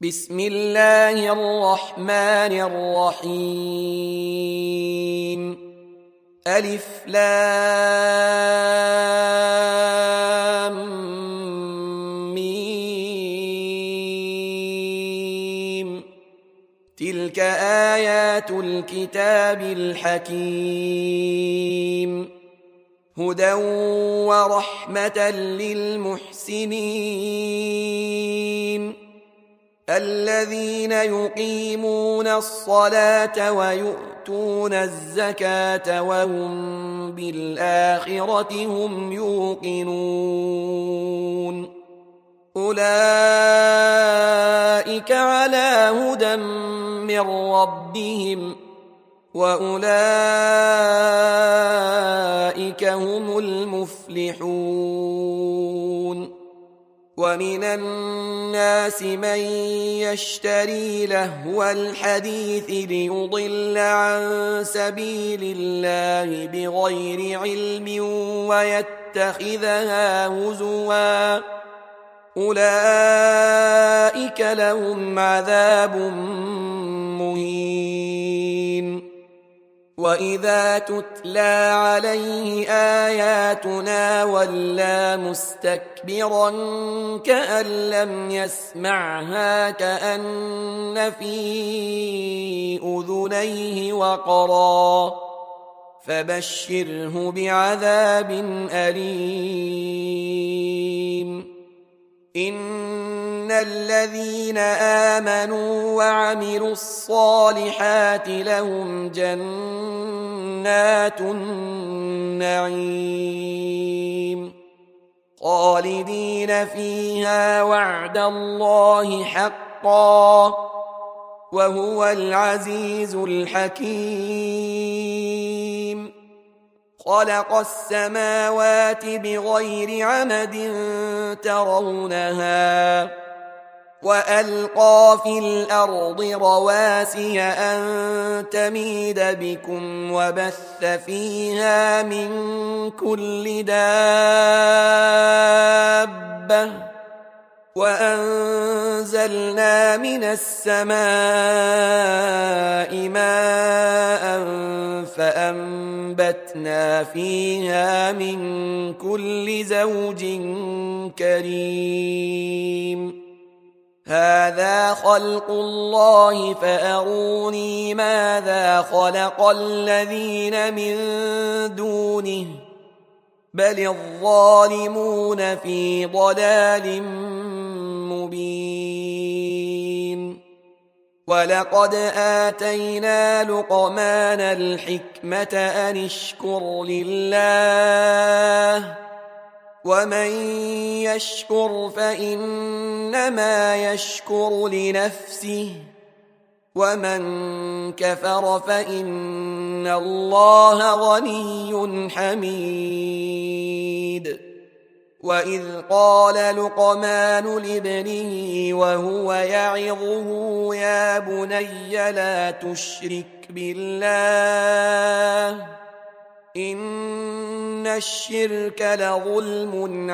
بسم الله الرحمن الرحيم. ألف لام ميم. تلك آيات الكتاب الحكيم، هدى ورحمة للمحسنين الذين يقيمون الصلاة ويؤتون الزكاة وهم بالآخرة هم يوقنون. أولئك على هدى من ربهم وأولئك هم المفلحون. ومن الناس من يشتري لهو الحديث ليضل عن سبيل الله بغير علم ويتخذها هزوا، أولئك لهم عذاب مهين. وإذا تتلى عليه آياتنا ولى مستكبرا كأن لم يسمعها كأن في أذنيه وقرا، فبشره بعذاب أليم. إن الذين آمنوا وعملوا الصالحات لهم جنات النعيم خالدين فيها وعد الله حقا وهو العزيز الحكيم. خلق السماوات بغير عمد ترونها وألقى في الأرض رواسي أن تميد بكم وبث فيها من كل دابة وأنزلنا من السماء ماء فأنبتنا فيها من كل زوج كريم. هذا خلق الله فأروني ماذا خلق الذين من دونه بل الظالمون في ضلال مبين. ولقد آتينا لقمان الحكمة أن اشكر لله ومن يشكر فإنما يشكر لنفسه ومن كفر فإن الله غني حميد. وإذ قال لقمان لابنه وهو يعظه يا بني لا تشرك بالله إن الشرك لظلم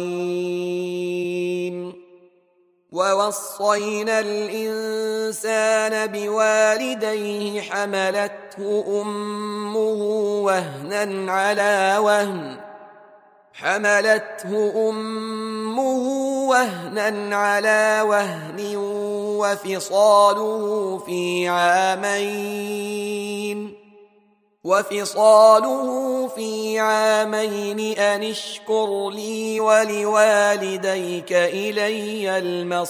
عظيم. ووصينا الإنسان بوالديه حملته أمه وهنا على وهن وفصاله في عامين أن اشكر لي ولوالديك إلي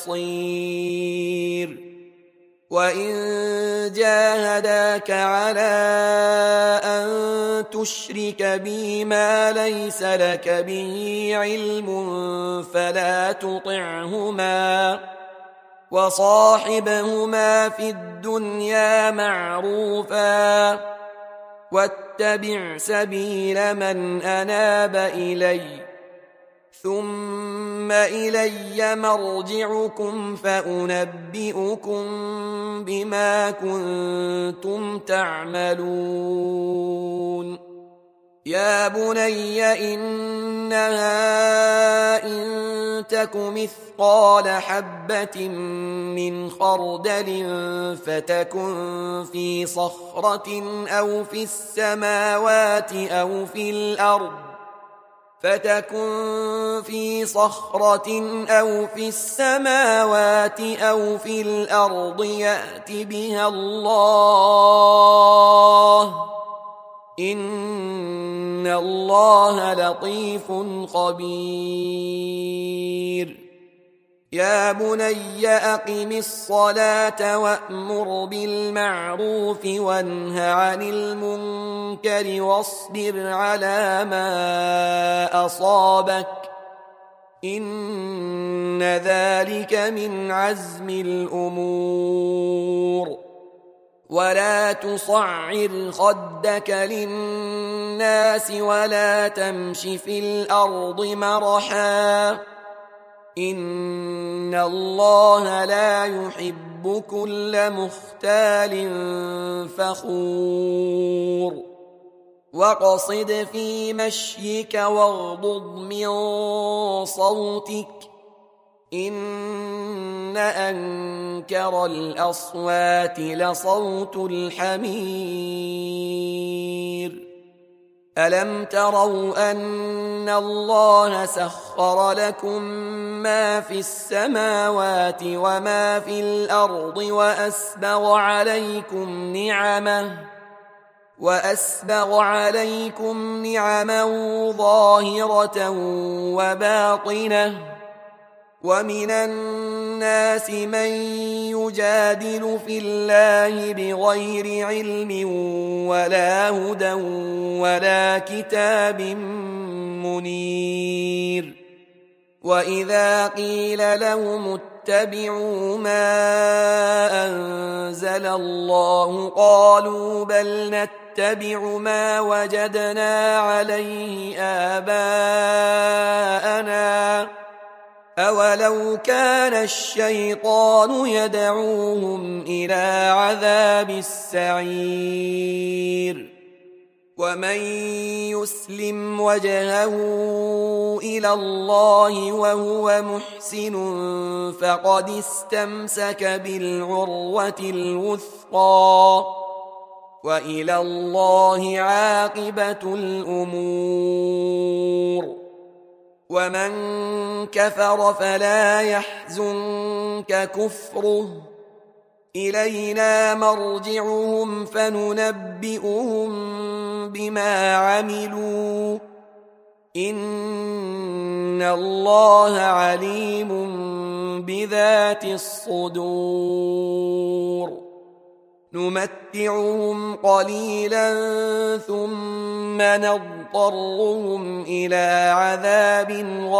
المصير. وإن جاهداك على أن تشرك بي ما ليس لك به علم فلا تطعهما وصاحبهما في الدنيا معروفا واتبع سبيل من أناب إلي ثم إلي مرجعكم فأنبئكم بما كنتم تعملون. يا بني إنها إن تك مثقال حبة من خردل فتكن في صخرة أو في السماوات أو في الأرض يأت بها الله إن الله لطيف خبير يا بني أقم الصلاة وأمر بالمعروف وانه عن المنكر واصبر على ما أصابك إن ذلك من عزم الأمور ولا تصعر خدك للناس ولا تمش في الأرض مرحا إن الله لا يحب كل مختال فخور واقصد في مشيك واغضض من صوتك إن أنكر الأصوات لصوت الحمير ألم تروا أن الله سخر لكم ما في السماوات وما في الأرض وأسبغ عليكم نعما ظاهرة وباطنة ومن الناس من يجادل في الله بغير علم ولا هدى ولا كتاب منير وإذا قيل لهم اتبعوا ما أنزل الله قالوا بل نتبع ما وجدنا عليه آباءنا أولو كان الشيطان يدعوهم إلى عذاب السعير ومن يسلم وجهه إلى الله وهو محسن فقد استمسك بالعروة الوثقى وإلى الله عاقبة الأمور ومن كفر فلا يحزنك كفره إلينا مرجعهم فننبئهم بما عملوا إن الله عليم بذات الصدور نمتعهم قليلا ثم نضطرهم إلى عذاب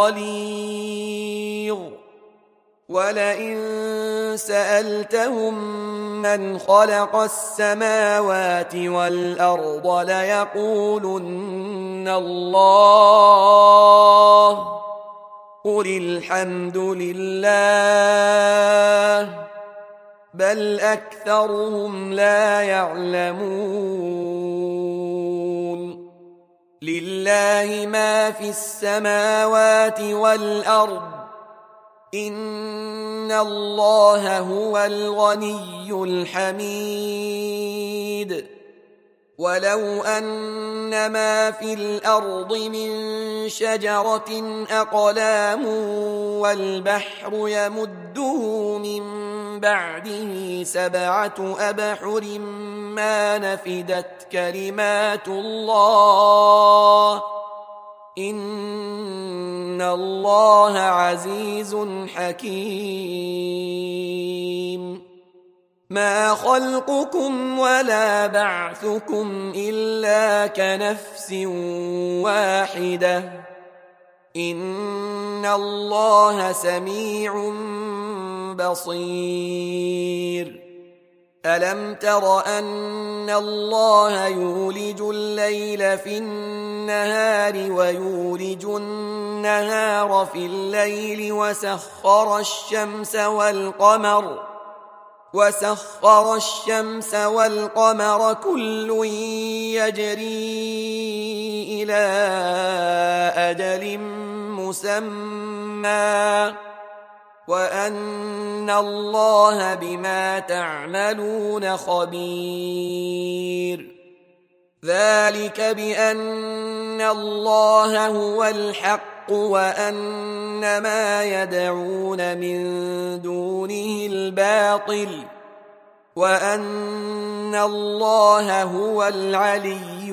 غليظ ولئن سألتهم من خلق السماوات والأرض ليقولن الله قل الحمد لله بل أكثرهم لا يعلمون لله ما في السماوات والأرض إن الله هو الغني الحميد ولو أن ما في الأرض من شجرة أقلام والبحر يمده من بعده 7 أبحر ما نفدت كلمات الله إن الله عزيز حكيم ما خلقكم ولا بعثكم إلا كنفس واحدة إن الله سميع بصير ألم تر أن الله يولج الليل في النهار ويولج النهار في الليل وسخر الشمس والقمر وسخر الشمس والقمر كل يجري إلى أجل مسمى وأن الله بما تعملون خبير ذلك بأن الله هو الحق وأن ما يدعون من دونه الباطل وأن الله هو العلي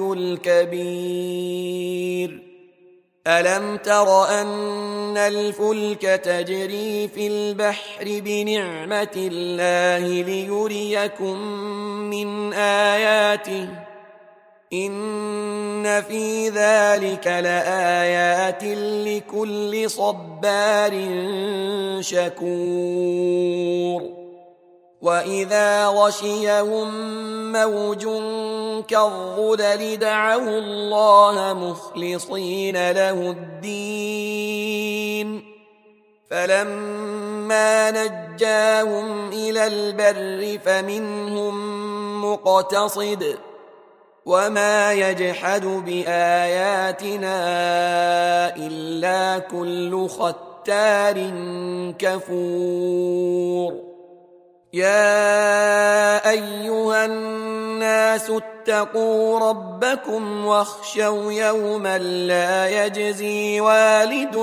الكبير ألم تر أن الفلك تجري في البحر بنعمة الله ليريكم من آياته إن في ذلك لآيات لكل صبار شكور وإذا غشيهم موج كالظلل دعوا الله مخلصين له الدين فلما نجاهم إلى البر فمنهم مقتصد وما يجحد بآياتنا إلا كل ختار كفور يا أيها الناس اتقوا ربكم واخشوا يوما لا يجزي والد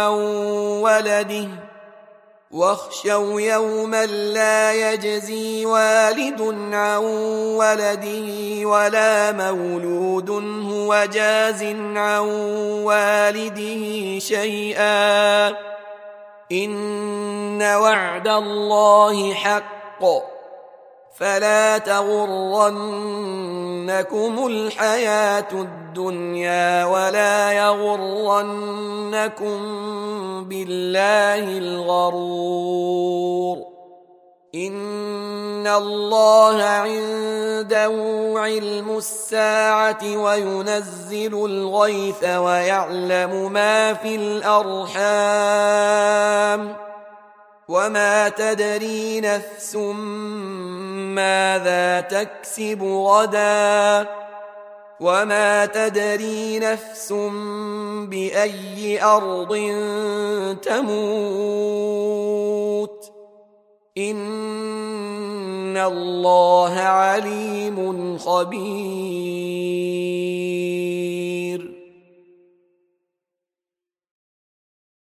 عن ولده ولا مولود هو جاز عن والده شيئا إن وعد الله حق فلا تغرنكم الحياة الدنيا ولا يغرنكم بالله الغرور إن الله عنده علم الساعة وينزل الغيث ويعلم ما في الأرحام وما تدري نفس ماذا تكسب غدا وما تدري نفس بأي أرض تموت إن الله عليم خبير